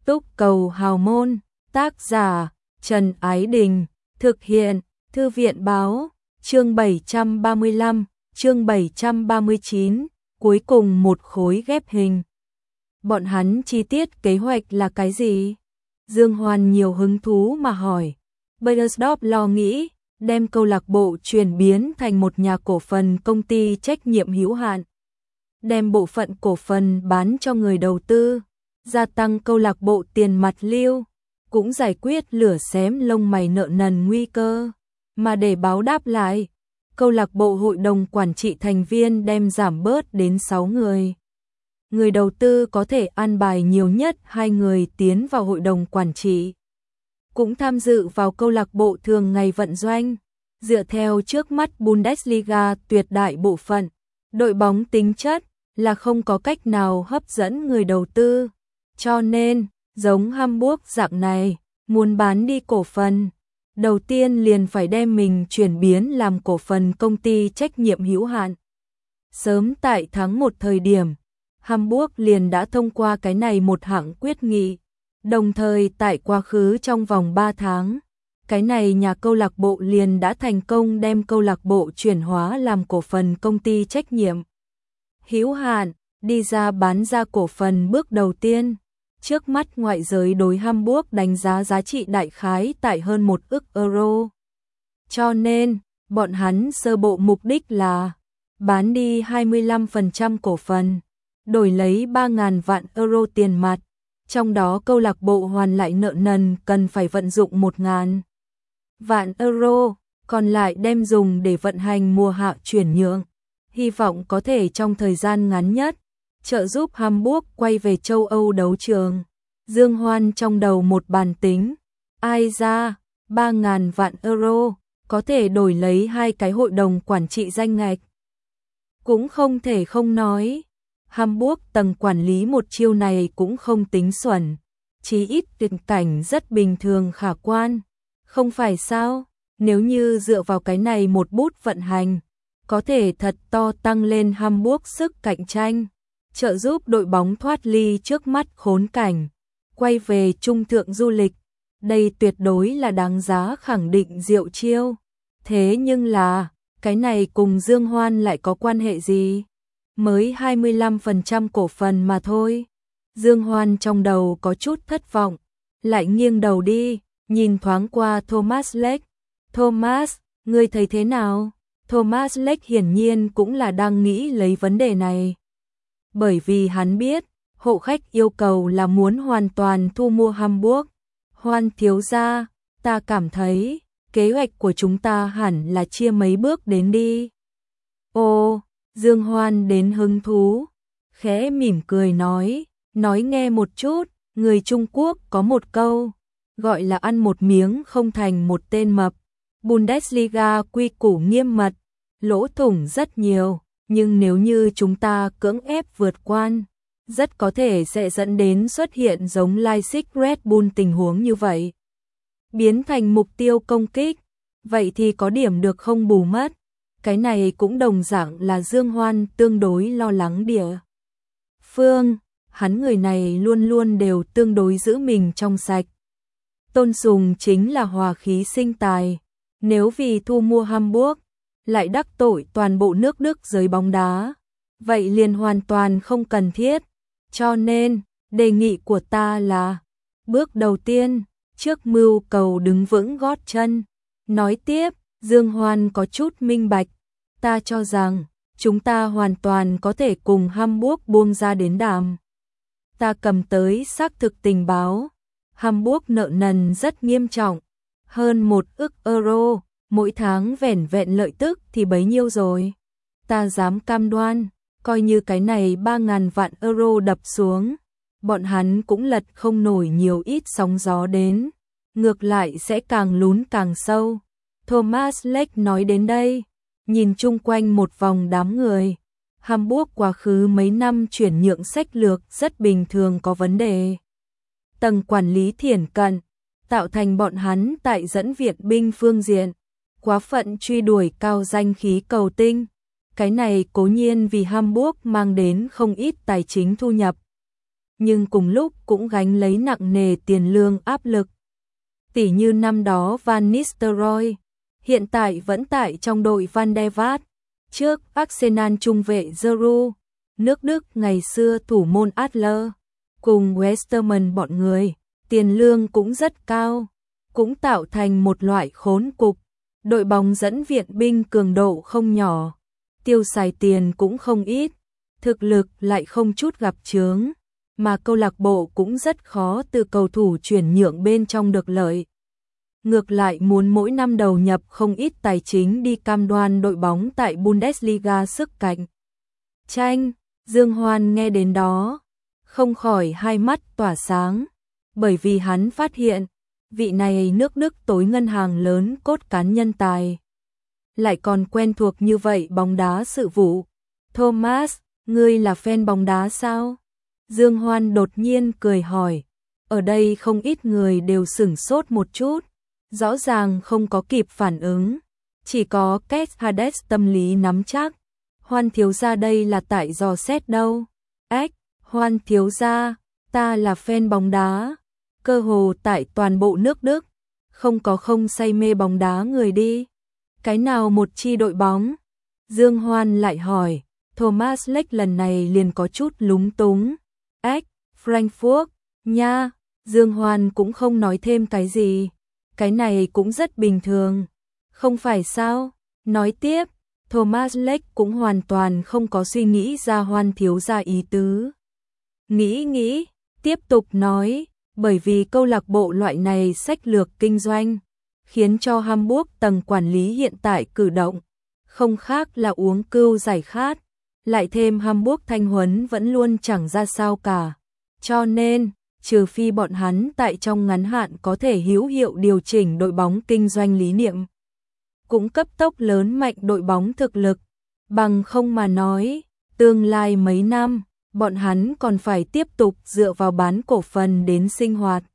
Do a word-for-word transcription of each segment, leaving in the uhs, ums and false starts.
Túc Cầu Hào Môn, tác giả Trần Ái Đình, thực hiện Thư viện Báo, chương bảy trăm ba mươi lăm, chương bảy trăm ba mươi chín, cuối cùng một khối ghép hình. Bọn hắn chi tiết kế hoạch là cái gì? Dương Hoan nhiều hứng thú mà hỏi. Bayersdorp lo nghĩ, đem câu lạc bộ chuyển biến thành một nhà cổ phần công ty trách nhiệm hữu hạn. Đem bộ phận cổ phần bán cho người đầu tư, gia tăng câu lạc bộ tiền mặt lưu, cũng giải quyết lửa xém lông mày nợ nần nguy cơ. Mà để báo đáp lại, câu lạc bộ hội đồng quản trị thành viên đem giảm bớt đến sáu người. Người đầu tư có thể an bài nhiều nhất hai người tiến vào hội đồng quản trị, cũng tham dự vào câu lạc bộ thường ngày vận doanh. Dựa theo trước mắt Bundesliga tuyệt đại bộ phận, đội bóng tính chất là không có cách nào hấp dẫn người đầu tư. Cho nên, giống Hamburg dạng này, muốn bán đi cổ phần, đầu tiên liền phải đem mình chuyển biến làm cổ phần công ty trách nhiệm hữu hạn. Sớm tại tháng một thời điểm, Hamburg liền đã thông qua cái này một hạng quyết nghị. Đồng thời tại quá khứ trong vòng ba tháng, cái này nhà câu lạc bộ liền đã thành công đem câu lạc bộ chuyển hóa làm cổ phần công ty trách nhiệm hữu hạn, đi ra bán ra cổ phần bước đầu tiên. Trước mắt ngoại giới đối Hamburg đánh giá giá trị đại khái tại hơn một ức euro. Cho nên, bọn hắn sơ bộ mục đích là bán đi hai mươi lăm phần trăm cổ phần, đổi lấy ba nghìn vạn euro tiền mặt. Trong đó câu lạc bộ hoàn lại nợ nần cần phải vận dụng một nghìn vạn euro, còn lại đem dùng để vận hành mùa hạ chuyển nhượng. Hy vọng có thể trong thời gian ngắn nhất, trợ giúp Hamburg quay về châu Âu đấu trường. Dương Hoan trong đầu một bàn tính, ai ra, ba nghìn vạn euro, có thể đổi lấy hai cái hội đồng quản trị danh ngạch. Cũng không thể không nói, Hamburg tầng quản lý một chiêu này cũng không tính xuẩn, chí ít tình cảnh rất bình thường khả quan. Không phải sao, nếu như dựa vào cái này một bút vận hành, có thể thật to tăng lên Hamburg sức cạnh tranh, trợ giúp đội bóng thoát ly trước mắt khốn cảnh, quay về trung thượng du lịch. Đây tuyệt đối là đáng giá khẳng định diệu chiêu. Thế nhưng là, cái này cùng Dương Hoan lại có quan hệ gì? Mới hai mươi lăm phần trăm cổ phần mà thôi. Dương Hoan trong đầu có chút thất vọng, lại nghiêng đầu đi, nhìn thoáng qua Thomas Lech. Thomas, ngươi thấy thế nào? Thomas Lech hiển nhiên cũng là đang nghĩ lấy vấn đề này. Bởi vì hắn biết, hộ khách yêu cầu là muốn hoàn toàn thu mua Hamburg. Hoan thiếu gia, ta cảm thấy, kế hoạch của chúng ta hẳn là chia mấy bước đến đi. Ồ, Dương Hoan đến hứng thú, khẽ mỉm cười nói, nói nghe một chút, người Trung Quốc có một câu, gọi là ăn một miếng không thành một tên mập. Bundesliga quy củ nghiêm mật, lỗ thủng rất nhiều, nhưng nếu như chúng ta cưỡng ép vượt quan, rất có thể sẽ dẫn đến xuất hiện giống Leipzig Red Bull tình huống như vậy. Biến thành mục tiêu công kích, vậy thì có điểm được không bù mất. Cái này cũng đồng dạng là Dương Hoan tương đối lo lắng địa phương, hắn người này luôn luôn đều tương đối giữ mình trong sạch. Tôn sùng chính là hòa khí sinh tài, nếu vì thu mua Hamburg, lại đắc tội toàn bộ nước Đức giới bóng đá, vậy liền hoàn toàn không cần thiết. Cho nên, đề nghị của ta là, bước đầu tiên, trước mưu cầu đứng vững gót chân. Nói tiếp, Dương Hoan có chút minh bạch, ta cho rằng, chúng ta hoàn toàn có thể cùng Hamburg buông ra đến đàm. Ta cầm tới xác thực tình báo, Hamburg nợ nần rất nghiêm trọng, hơn một ức euro, mỗi tháng vẻn vẹn lợi tức thì bấy nhiêu rồi. Ta dám cam đoan, coi như cái này ba nghìn vạn euro đập xuống, bọn hắn cũng lật không nổi nhiều ít sóng gió đến, ngược lại sẽ càng lún càng sâu. Thomas Lech nói đến đây, nhìn chung quanh một vòng đám người. Hamburg quá khứ mấy năm chuyển nhượng sách lược rất bình thường có vấn đề. Tầng quản lý thiển cận, tạo thành bọn hắn tại dẫn viện binh phương diện, quá phận truy đuổi cao danh khí cầu tinh. Cái này cố nhiên vì Hamburg mang đến không ít tài chính thu nhập. nhưng cùng lúc cũng gánh lấy nặng nề tiền lương áp lực. Tỷ như năm đó Van Nistelrooy, hiện tại vẫn tại trong đội Van der Vaart, trước Arsenal trung vệ Giroud, nước Đức ngày xưa thủ môn Adler, cùng Westermann bọn người, tiền lương cũng rất cao, cũng tạo thành một loại khốn cục. Đội bóng dẫn viện binh cường độ không nhỏ, tiêu xài tiền cũng không ít, thực lực lại không chút gặp chướng, mà câu lạc bộ cũng rất khó từ cầu thủ chuyển nhượng bên trong được lợi. Ngược lại muốn mỗi năm đầu nhập không ít tài chính đi cam đoan đội bóng tại Bundesliga sức cạnh tranh. Dương Hoan nghe đến đó, không khỏi hai mắt tỏa sáng, bởi vì hắn phát hiện, vị này nước Đức tối ngân hàng lớn cốt cán nhân tài. Lại còn quen thuộc như vậy bóng đá sự vụ. Thomas, ngươi là fan bóng đá sao? Dương Hoan đột nhiên cười hỏi. Ở đây không ít người đều sửng sốt một chút, rõ ràng không có kịp phản ứng. Chỉ có Kết Hades tâm lý nắm chắc. Hoan thiếu gia đây là tại dò xét đâu. Ếch, Hoan thiếu gia, ta là fan bóng đá. Cơ hồ tại toàn bộ nước Đức, không có không say mê bóng đá người đi. Cái nào một chi đội bóng? Dương Hoan lại hỏi. Thomas Lech lần này liền có chút lúng túng. Ếch, Frankfurt, nha. Dương Hoan cũng không nói thêm cái gì. Cái này cũng rất bình thường. Không phải sao? Nói tiếp, Thomas Lech cũng hoàn toàn không có suy nghĩ ra Hoan thiếu gia ý tứ. Nghĩ nghĩ, tiếp tục nói, bởi vì câu lạc bộ loại này sách lược kinh doanh, khiến cho Hamburg tầng quản lý hiện tại cử động, không khác là uống cưu giải khát, lại thêm Hamburg thanh huấn vẫn luôn chẳng ra sao cả. Cho nên, trừ phi bọn hắn tại trong ngắn hạn có thể hữu hiệu điều chỉnh đội bóng kinh doanh lý niệm, cũng cấp tốc lớn mạnh đội bóng thực lực, bằng không mà nói, tương lai mấy năm, bọn hắn còn phải tiếp tục dựa vào bán cổ phần đến sinh hoạt.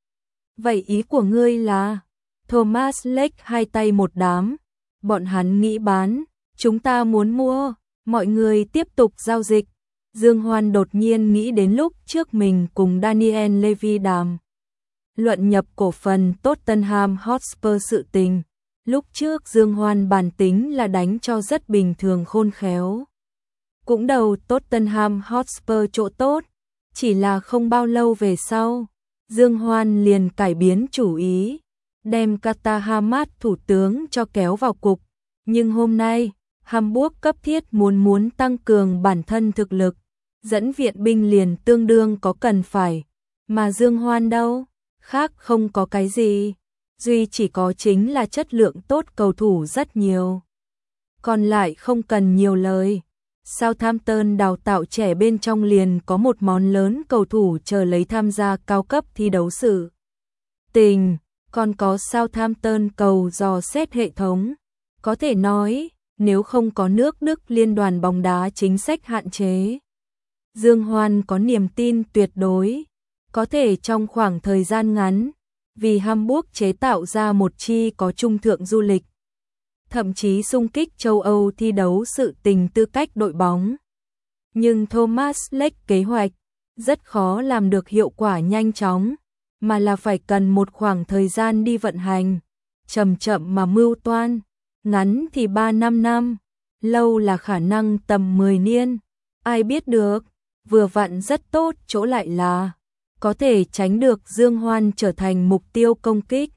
Vậy ý của ngươi là, Thomas Lech hai tay một đám, bọn hắn nghĩ bán, chúng ta muốn mua, mọi người tiếp tục giao dịch. Dương Hoan đột nhiên nghĩ đến lúc trước mình cùng Daniel Levy đàm luận nhập cổ phần Tottenham Hotspur sự tình. Lúc trước Dương Hoan bản tính là đánh cho rất bình thường khôn khéo. Cũng đầu Tottenham Hotspur chỗ tốt, chỉ là không bao lâu về sau, Dương Hoan liền cải biến chủ ý, đem Kata Hamad thủ tướng cho kéo vào cục. Nhưng hôm nay, Hamburg cấp thiết muốn muốn tăng cường bản thân thực lực, dẫn viện binh liền tương đương có cần phải. Mà Dương Hoan đâu, khác không có cái gì, duy chỉ có chính là chất lượng tốt cầu thủ rất nhiều. Còn lại không cần nhiều lời. Southampton đào tạo trẻ bên trong liền có một món lớn cầu thủ chờ lấy tham gia cao cấp thi đấu sự tình, còn có Southampton cầu dò xét hệ thống. Có thể nói, nếu không có nước Đức liên đoàn bóng đá chính sách hạn chế, Dương Hoan có niềm tin tuyệt đối, có thể trong khoảng thời gian ngắn, vì Hamburg chế tạo ra một chi có trung thượng du lịch, thậm chí xung kích châu Âu thi đấu sự tình tư cách đội bóng. Nhưng Thomas Lech kế hoạch rất khó làm được hiệu quả nhanh chóng, mà là phải cần một khoảng thời gian đi vận hành, chậm chậm mà mưu toan, ngắn thì ba năm năm, lâu là khả năng tầm mười niên, ai biết được, vừa vặn rất tốt chỗ lại là có thể tránh được Dương Hoan trở thành mục tiêu công kích.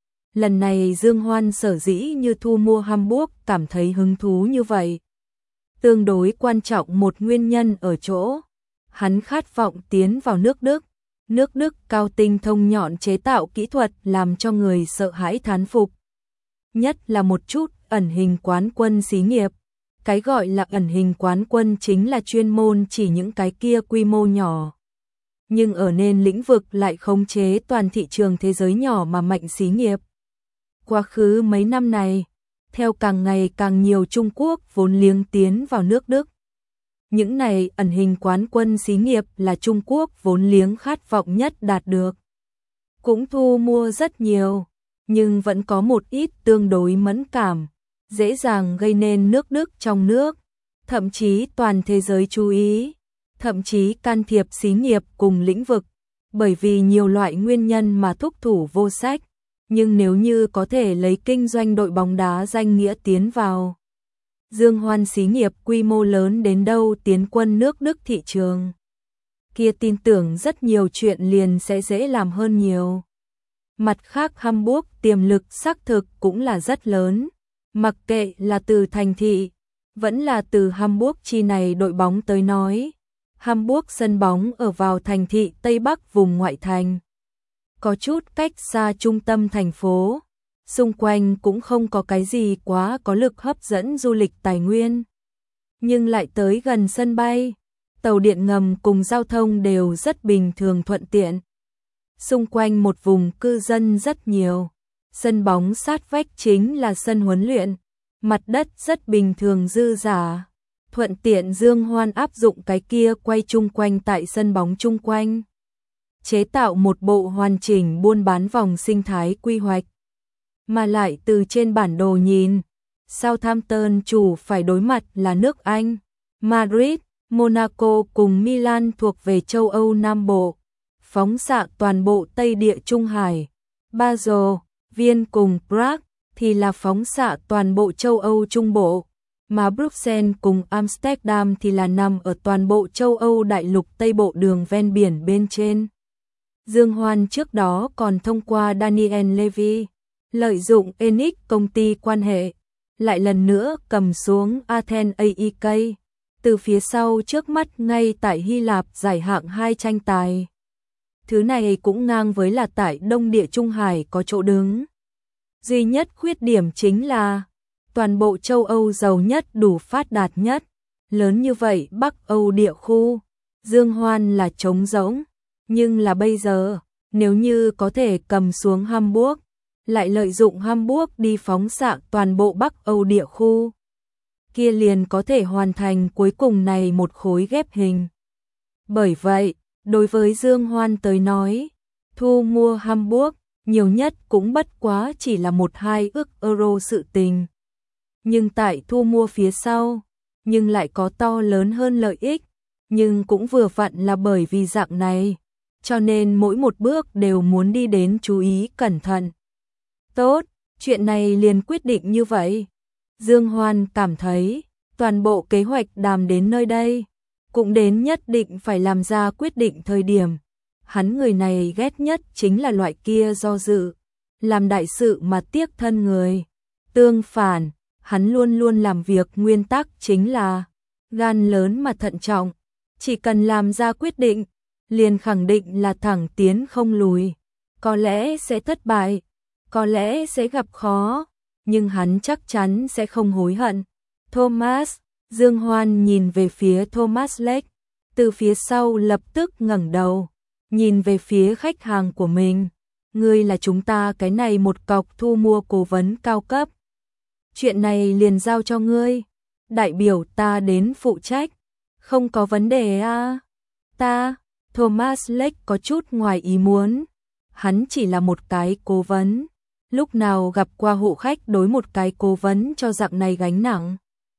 Lần này Dương Hoan sở dĩ như thu mua Hamburg cảm thấy hứng thú như vậy. Tương đối quan trọng một nguyên nhân ở chỗ, hắn khát vọng tiến vào nước Đức. Nước Đức cao tinh thông nhọn chế tạo kỹ thuật làm cho người sợ hãi thán phục. Nhất là một chút ẩn hình quán quân xí nghiệp. Cái gọi là ẩn hình quán quân chính là chuyên môn chỉ những cái kia quy mô nhỏ, nhưng ở nên lĩnh vực lại khống chế toàn thị trường thế giới nhỏ mà mạnh xí nghiệp. Quá khứ mấy năm này, theo càng ngày càng nhiều Trung Quốc vốn liếng tiến vào nước Đức. Những này ẩn hình quán quân xí nghiệp là Trung Quốc vốn liếng khát vọng nhất đạt được. Cũng thu mua rất nhiều, nhưng vẫn có một ít tương đối mẫn cảm, dễ dàng gây nên nước Đức trong nước, thậm chí toàn thế giới chú ý. thậm chí can thiệp xí nghiệp cùng lĩnh vực, bởi vì nhiều loại nguyên nhân mà thúc thủ vô sách, nhưng nếu như có thể lấy kinh doanh đội bóng đá danh nghĩa tiến vào Dương Hoan xí nghiệp quy mô lớn đến đâu tiến quân nước Đức thị trường, kia tin tưởng rất nhiều chuyện liền sẽ dễ làm hơn nhiều. Mặt khác Hamburg tiềm lực xác thực cũng là rất lớn, mặc kệ là từ thành thị, vẫn là từ Hamburg chi này đội bóng tới nói. Hamburg sân bóng ở vào thành thị Tây Bắc vùng ngoại thành, có chút cách xa trung tâm thành phố, xung quanh cũng không có cái gì quá có lực hấp dẫn du lịch tài nguyên, nhưng lại tới gần sân bay, tàu điện ngầm cùng giao thông đều rất bình thường thuận tiện. Xung quanh một vùng cư dân rất nhiều, sân bóng sát vách chính là sân huấn luyện, mặt đất rất bình thường dư dả, thuận tiện Dương Hoan áp dụng cái kia quay chung quanh tại sân bóng chung quanh, chế tạo một bộ hoàn chỉnh buôn bán vòng sinh thái quy hoạch. Mà lại từ trên bản đồ nhìn, Southampton chủ phải đối mặt là nước Anh, Madrid, Monaco cùng Milan thuộc về châu Âu Nam Bộ, phóng xạ toàn bộ Tây Địa Trung Hải, Basel, Viên cùng Prague thì là phóng xạ toàn bộ châu Âu Trung Bộ, mà Bruxelles cùng Amsterdam thì là nằm ở toàn bộ châu Âu đại lục Tây Bộ đường ven biển bên trên. Dương Hoan trước đó còn thông qua Daniel Levy, lợi dụng Enix công ty quan hệ, lại lần nữa cầm xuống Athens a e ca, từ phía sau trước mắt ngay tại Hy Lạp giải hạng hai tranh tài. Thứ này cũng ngang với là tại Đông Địa Trung Hải có chỗ đứng. Duy nhất khuyết điểm chính là toàn bộ châu Âu giàu nhất đủ phát đạt nhất, lớn như vậy Bắc Âu địa khu, Dương Hoan là trống rỗng, nhưng là bây giờ, nếu như có thể cầm xuống Hamburg, lại lợi dụng Hamburg đi phóng xạ toàn bộ Bắc Âu địa khu, kia liền có thể hoàn thành cuối cùng này một khối ghép hình. Bởi vậy, đối với Dương Hoan tới nói, thu mua Hamburg, nhiều nhất cũng bất quá chỉ là một hai ức euro sự tình. Nhưng tại thu mua phía sau, nhưng lại có to lớn hơn lợi ích, nhưng cũng vừa vặn là bởi vì dạng này, cho nên mỗi một bước đều muốn đi đến chú ý cẩn thận. Tốt, chuyện này liền quyết định như vậy. Dương Hoan cảm thấy, toàn bộ kế hoạch đàm đến nơi đây, cũng đến nhất định phải làm ra quyết định thời điểm. Hắn người này ghét nhất chính là loại kia do dự, làm đại sự mà tiếc thân người. Tương phản, hắn luôn luôn làm việc nguyên tắc chính là gan lớn mà thận trọng, chỉ cần làm ra quyết định, liền khẳng định là thẳng tiến không lùi. Có lẽ sẽ thất bại, có lẽ sẽ gặp khó, nhưng hắn chắc chắn sẽ không hối hận. Thomas, Dương Hoan nhìn về phía Thomas Lake, từ phía sau lập tức ngẩng đầu, nhìn về phía khách hàng của mình. Ngươi là chúng ta cái này một cọc thu mua cố vấn cao cấp. Chuyện này liền giao cho ngươi, đại biểu ta đến phụ trách. Không có vấn đề à? Ta, Thomas Lake có chút ngoài ý muốn. Hắn chỉ là một cái cố vấn. Lúc nào gặp qua hộ khách đối một cái cố vấn cho dạng này gánh nặng.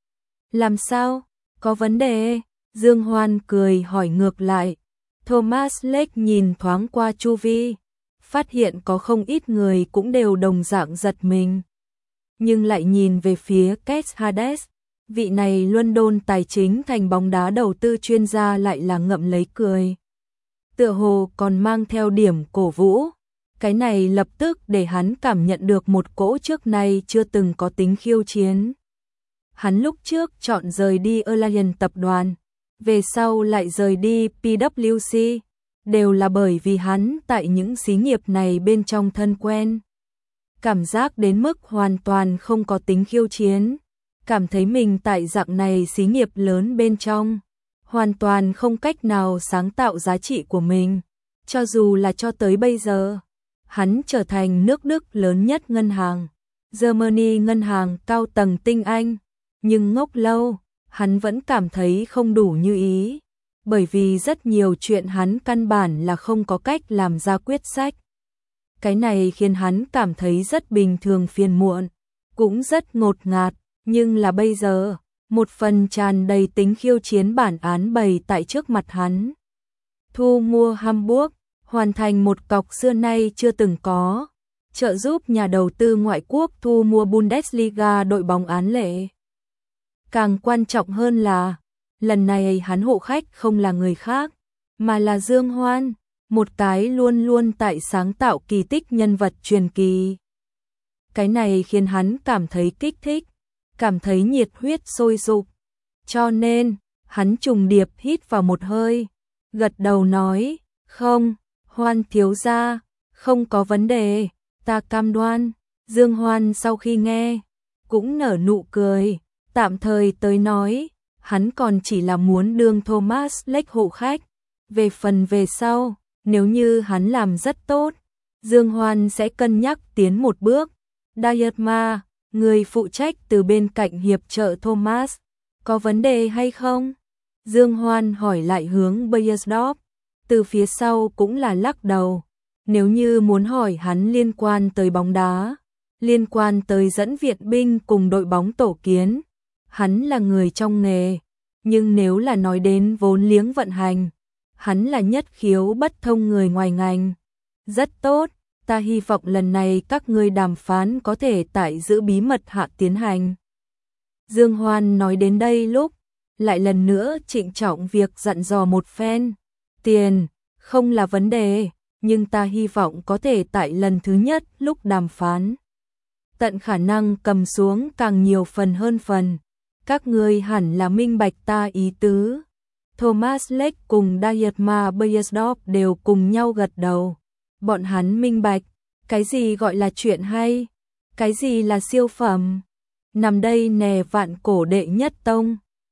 Làm sao? Có vấn đề? Dương Hoan cười hỏi ngược lại. Thomas Lake nhìn thoáng qua chu vi, phát hiện có không ít người cũng đều đồng dạng giật mình. Nhưng lại nhìn về phía Keith Hades, vị này London tài chính thành bóng đá đầu tư chuyên gia lại là ngậm lấy cười. Tựa hồ còn mang theo điểm cổ vũ. Cái này lập tức để hắn cảm nhận được một cỗ trước nay chưa từng có tính khiêu chiến. Hắn lúc trước chọn rời đi Allianz tập đoàn, về sau lại rời đi pê vê xê, đều là bởi vì hắn tại những xí nghiệp này bên trong thân quen. Cảm giác đến mức hoàn toàn không có tính khiêu chiến, cảm thấy mình tại dạng này xí nghiệp lớn bên trong, hoàn toàn không cách nào sáng tạo giá trị của mình, cho dù là cho tới bây giờ. Hắn trở thành nước Đức lớn nhất ngân hàng, Germany ngân hàng cao tầng tinh anh, nhưng ngốc lâu, hắn vẫn cảm thấy không đủ như ý, bởi vì rất nhiều chuyện hắn căn bản là không có cách làm ra quyết sách. Cái này khiến hắn cảm thấy rất bình thường phiền muộn, cũng rất ngột ngạt, nhưng là bây giờ, một phần tràn đầy tính khiêu chiến bản án bày tại trước mặt hắn. Thu mua Hamburg, hoàn thành một cọc xưa nay chưa từng có, trợ giúp nhà đầu tư ngoại quốc thu mua Bundesliga đội bóng án lệ. Càng quan trọng hơn là, lần này hắn hộ khách không là người khác, mà là Dương Hoan, một cái luôn luôn tại sáng tạo kỳ tích nhân vật truyền kỳ. Cái này khiến hắn cảm thấy kích thích, cảm thấy nhiệt huyết sôi sục. Cho nên, hắn trùng điệp hít vào một hơi, gật đầu nói, không, Hoan thiếu gia, không có vấn đề, ta cam đoan. Dương Hoan sau khi nghe, cũng nở nụ cười, tạm thời tới nói, hắn còn chỉ là muốn đương Thomas Lech hộ khách. Về phần về sau, nếu như hắn làm rất tốt, Dương Hoan sẽ cân nhắc tiến một bước. Dietmar, người phụ trách từ bên cạnh hiệp trợ Thomas, có vấn đề hay không? Dương Hoan hỏi lại hướng Beiersdorf, từ phía sau cũng là lắc đầu. Nếu như muốn hỏi hắn liên quan tới bóng đá, liên quan tới dẫn viện binh cùng đội bóng tổ kiến, hắn là người trong nghề, nhưng nếu là nói đến vốn liếng vận hành, hắn là nhất khiếu bất thông người ngoài ngành. Rất tốt, ta hy vọng lần này các ngươi đàm phán có thể tại giữ bí mật hạ tiến hành. Dương Hoan nói đến đây lúc, lại lần nữa trịnh trọng việc dặn dò một phen. Tiền, không là vấn đề, nhưng ta hy vọng có thể tại lần thứ nhất lúc đàm phán, tận khả năng cầm xuống càng nhiều phần hơn phần. Các ngươi hẳn là minh bạch ta ý tứ. Thomas Lech cùng Dietmar Beiersdorf đều cùng nhau gật đầu. Bọn hắn minh bạch, cái gì gọi là chuyện hay, cái gì là siêu phẩm. Nằm đây nè vạn cổ đệ nhất tông.